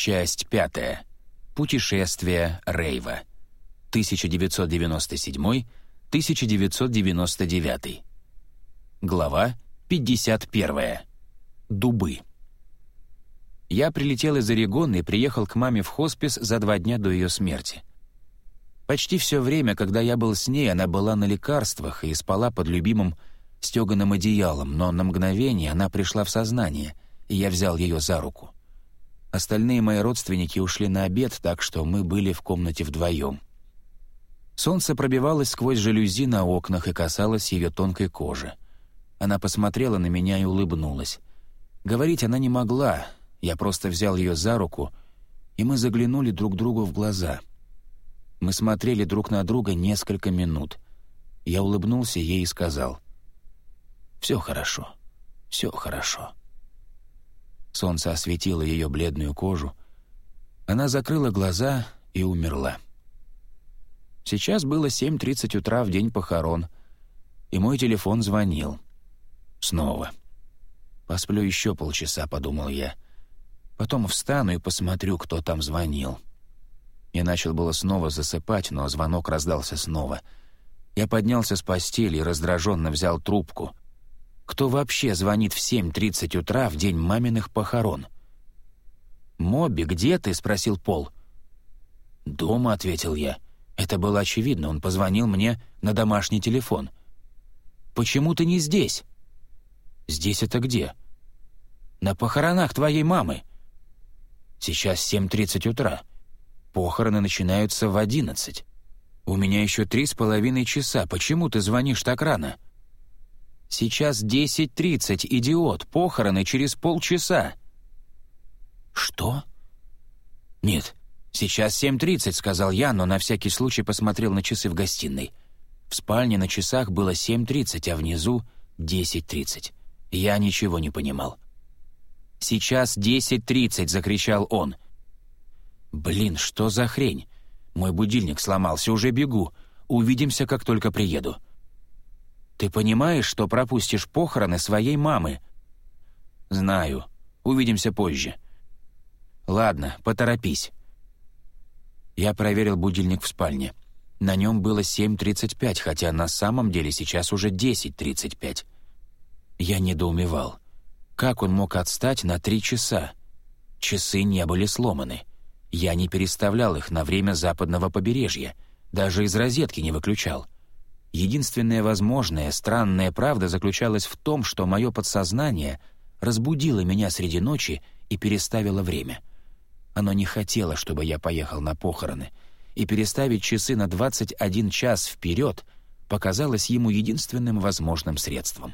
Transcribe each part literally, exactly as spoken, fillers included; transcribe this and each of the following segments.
Часть пятая. Путешествие Рейва. тысяча девятьсот девяносто седьмой — тысяча девятьсот девяносто девятый. Глава пятьдесят первая. Дубы. Я прилетел из Орегона и приехал к маме в хоспис за два дня до ее смерти. Почти все время, когда я был с ней, она была на лекарствах и спала под любимым стеганым одеялом, но на мгновение она пришла в сознание, и я взял ее за руку. Остальные мои родственники ушли на обед, так что мы были в комнате вдвоем. Солнце пробивалось сквозь жалюзи на окнах и касалось ее тонкой кожи. Она посмотрела на меня и улыбнулась. Говорить она не могла, я просто взял ее за руку, и мы заглянули друг другу в глаза. Мы смотрели друг на друга несколько минут. Я улыбнулся ей и сказал: «Все хорошо, все хорошо». Солнце осветило ее бледную кожу. Она закрыла глаза и умерла. Сейчас было семь тридцать утра в день похорон, и мой телефон звонил. Снова. «Посплю еще полчаса», — подумал я. «Потом встану и посмотрю, кто там звонил». Я начал было снова засыпать, но звонок раздался снова. Я поднялся с постели и раздраженно взял трубку. Кто вообще звонит в семь тридцать утра в день маминых похорон? «Моби, где ты?» — спросил Пол. «Дома», — ответил я. Это было очевидно, он позвонил мне на домашний телефон. «Почему ты не здесь?» «Здесь это где?» «На похоронах твоей мамы». «Сейчас семь тридцать утра. Похороны начинаются в одиннадцать. У меня еще три с половиной часа. Почему ты звонишь так рано?» «Сейчас десять тридцать, идиот. Похороны через полчаса». «Что?» «Нет, сейчас семь тридцать», — сказал я, но на всякий случай посмотрел на часы в гостиной. В спальне на часах было семь тридцать, а внизу — десять тридцать. Я ничего не понимал. «Сейчас десять тридцать», — закричал он. «Блин, что за хрень? Мой будильник сломался, уже бегу. Увидимся, как только приеду». «Ты понимаешь, что пропустишь похороны своей мамы?» «Знаю. Увидимся позже». «Ладно, поторопись». Я проверил будильник в спальне. На нем было семь тридцать пять, хотя на самом деле сейчас уже десять тридцать пять. Я недоумевал. Как он мог отстать на три часа? Часы не были сломаны. Я не переставлял их на время западного побережья, даже из розетки не выключал. Единственная возможная странная правда заключалась в том, что мое подсознание разбудило меня среди ночи и переставило время. Оно не хотело, чтобы я поехал на похороны, и переставить часы на двадцать один час вперед показалось ему единственным возможным средством.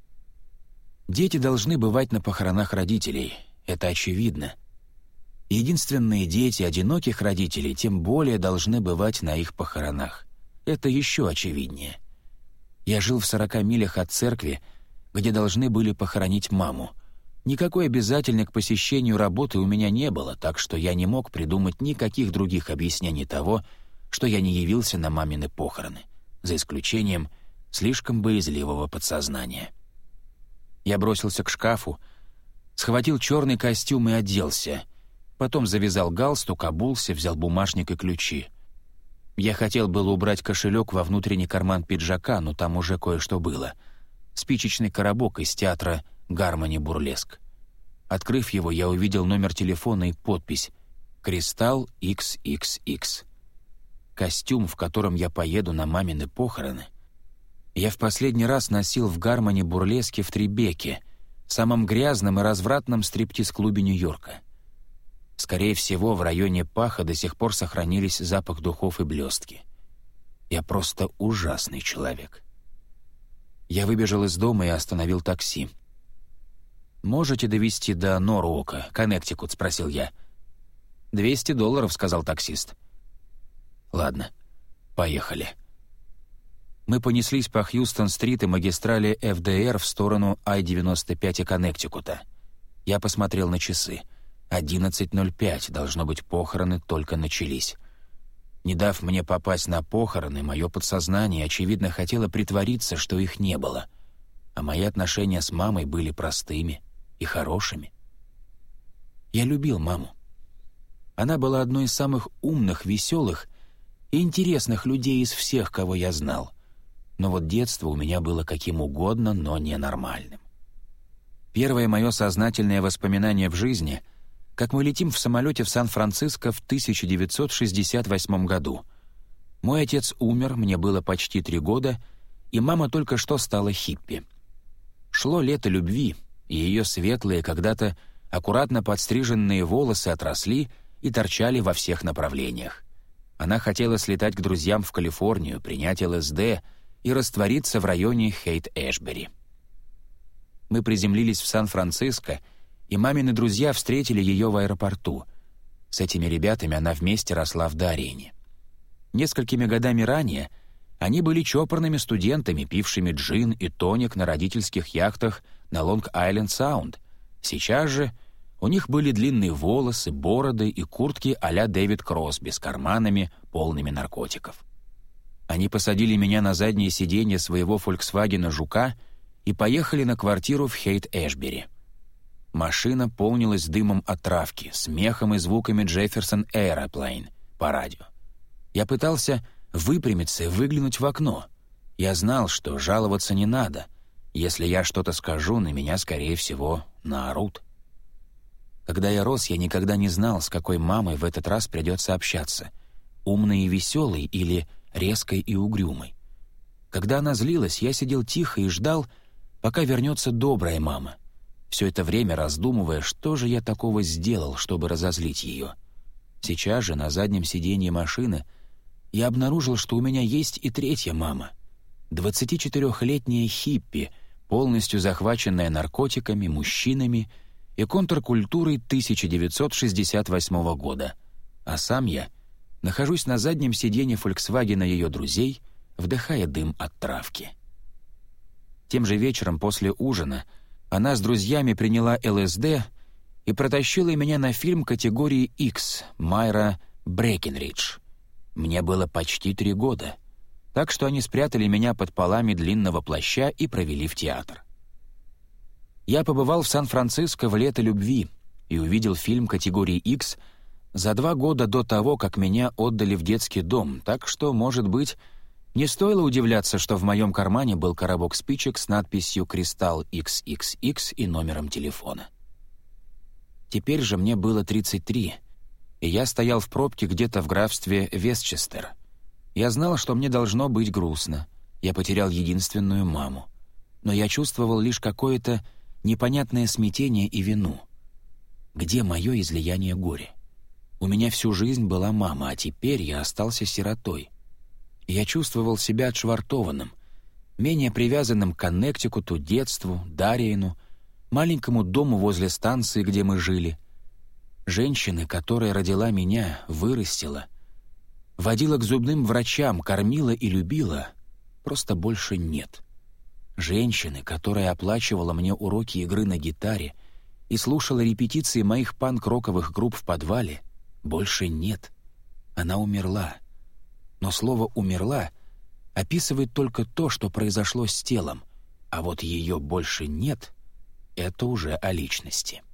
Дети должны бывать на похоронах родителей, это очевидно. Единственные дети одиноких родителей тем более должны бывать на их похоронах. Это еще очевиднее. Я жил в сорока милях от церкви, где должны были похоронить маму. Никакой обязательной к посещению работы у меня не было, так что я не мог придумать никаких других объяснений того, что я не явился на мамины похороны, за исключением слишком боязливого подсознания. Я бросился к шкафу, схватил черный костюм и оделся, потом завязал галстук, обулся, взял бумажник и ключи. Я хотел было убрать кошелек во внутренний карман пиджака, но там уже кое-что было. Спичечный коробок из театра «Гармони Бурлеск». Открыв его, я увидел номер телефона и подпись «Кристалл икс икс икс». Костюм, в котором я поеду на мамины похороны, я в последний раз носил в «Гармони Бурлеске» в Требеке, самом грязном и развратном стриптиз-клубе Нью-Йорка. Скорее всего, в районе паха до сих пор сохранились запах духов и блестки. Я просто ужасный человек. Я выбежал из дома и остановил такси. «Можете довезти до Норвока, Коннектикут?» — спросил я. «Двести долларов», — сказал таксист. «Ладно, поехали». Мы понеслись по Хьюстон-стрит и магистрали эф дэ эр в сторону ай девяносто пять и Коннектикута. Я посмотрел на часы. одиннадцать ноль пять, должно быть, похороны только начались. Не дав мне попасть на похороны, мое подсознание, очевидно, хотело притвориться, что их не было. А мои отношения с мамой были простыми и хорошими. Я любил маму. Она была одной из самых умных, веселых и интересных людей из всех, кого я знал. Но вот детство у меня было каким угодно, но ненормальным. Первое мое сознательное воспоминание в жизни — как мы летим в самолете в Сан-Франциско в тысяча девятьсот шестьдесят восьмом году. Мой отец умер, мне было почти три года, и мама только что стала хиппи. Шло лето любви, и ее светлые, когда-то аккуратно подстриженные волосы отросли и торчали во всех направлениях. Она хотела слетать к друзьям в Калифорнию, принять эл эс дэ и раствориться в районе Хейт-Эшбери. Мы приземлились в Сан-Франциско, и мамины друзья встретили ее в аэропорту. С этими ребятами она вместе росла в Дариене. Несколькими годами ранее они были чопорными студентами, пившими джин и тоник на родительских яхтах на Лонг-Айленд-Саунд. Сейчас же у них были длинные волосы, бороды и куртки а-ля Дэвид Кросби с карманами, полными наркотиков. Они посадили меня на заднее сиденье своего «Фольксвагена Жука» и поехали на квартиру в Хейт-Эшбери. Машина полнилась дымом от травки, смехом и звуками «Джефферсон Эйроплейн» по радио. Я пытался выпрямиться и выглянуть в окно. Я знал, что жаловаться не надо. Если я что-то скажу, на меня, скорее всего, наорут. Когда я рос, я никогда не знал, с какой мамой в этот раз придется общаться. Умной и веселой или резкой и угрюмой. Когда она злилась, я сидел тихо и ждал, пока вернется добрая мама. Все это время раздумывая, что же я такого сделал, чтобы разозлить ее. Сейчас же на заднем сиденье машины я обнаружил, что у меня есть и третья мама. двадцатичетырехлетняя хиппи, полностью захваченная наркотиками, мужчинами и контркультурой тысяча девятьсот шестьдесят восьмого года. А сам я нахожусь на заднем сиденье «Фольксвагена» ее друзей, вдыхая дым от травки. Тем же вечером после ужина она с друзьями приняла эл эс дэ и протащила меня на фильм категории X Майра Брэкенридж. Мне было почти три года, так что они спрятали меня под полами длинного плаща и провели в театр. Я побывал в Сан-Франциско в лето любви и увидел фильм категории X за два года до того, как меня отдали в детский дом, так что, может быть, не стоило удивляться, что в моем кармане был коробок спичек с надписью «Кристалл икс икс икс» и номером телефона. Теперь же мне было тридцать три, и я стоял в пробке где-то в графстве Вестчестер. Я знал, что мне должно быть грустно. Я потерял единственную маму. Но я чувствовал лишь какое-то непонятное смятение и вину. Где мое излияние горя? У меня всю жизнь была мама, а теперь я остался сиротой. Я чувствовал себя отшвартованным, менее привязанным к Коннектикуту, детству, Дариену, маленькому дому возле станции, где мы жили. Женщины, которая родила меня, вырастила, водила к зубным врачам, кормила и любила, просто больше нет. Женщины, которая оплачивала мне уроки игры на гитаре и слушала репетиции моих панк-роковых групп в подвале, больше нет. Она умерла. Но слово «умерла» описывает только то, что произошло с телом, а вот ее больше нет — это уже о личности.